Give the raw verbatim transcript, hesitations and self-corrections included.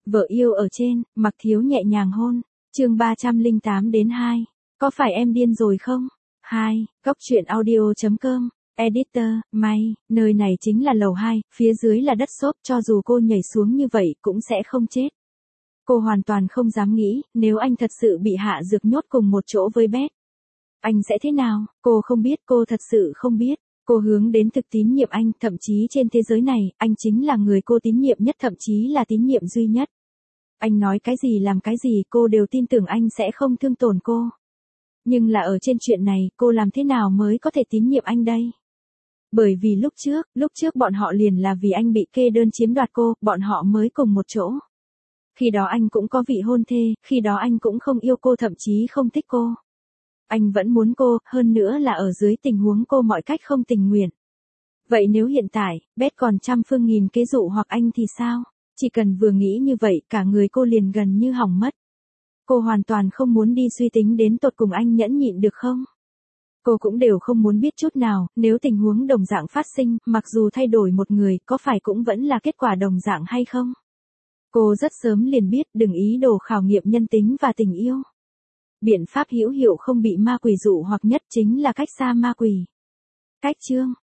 Vợ yêu ở trên, Mặc Thiếu nhẹ nhàng hôn. Chương ba trăm lẻ tám đến hai. Có phải em điên rồi không? hai. Góc truyện audio chấm com. Editor, May, nơi này chính là lầu hai, phía dưới là đất xốp, cho dù cô nhảy xuống như vậy cũng sẽ không chết. Cô hoàn toàn không dám nghĩ, nếu anh thật sự bị hạ dược nhốt cùng một chỗ với Beth, anh sẽ thế nào? Cô không biết, cô thật sự không biết. Cô hướng đến thực tín nhiệm anh, thậm chí trên thế giới này, anh chính là người cô tín nhiệm nhất, thậm chí là tín nhiệm duy nhất. Anh nói cái gì làm cái gì cô đều tin tưởng anh sẽ không thương tổn cô. Nhưng là ở trên chuyện này, cô làm thế nào mới có thể tín nhiệm anh đây? Bởi vì lúc trước, lúc trước bọn họ liền là vì anh bị kê đơn chiếm đoạt cô, bọn họ mới cùng một chỗ. Khi đó anh cũng có vị hôn thê, khi đó anh cũng không yêu cô, thậm chí không thích cô. Anh vẫn muốn cô, hơn nữa là ở dưới tình huống cô mọi cách không tình nguyện. Vậy nếu hiện tại, Beth còn trăm phương nghìn kế dụ hoặc anh thì sao? Chỉ cần vừa nghĩ như vậy, cả người cô liền gần như hỏng mất. Cô hoàn toàn không muốn đi suy tính đến tột cùng anh nhẫn nhịn được không? Cô cũng đều không muốn biết chút nào, nếu tình huống đồng dạng phát sinh, mặc dù thay đổi một người, có phải cũng vẫn là kết quả đồng dạng hay không? Cô rất sớm liền biết, đừng ý đồ khảo nghiệm nhân tính và tình yêu. Biện pháp hữu hiệu không bị ma quỷ dụ hoặc nhất chính là cách xa ma quỷ. Cách chương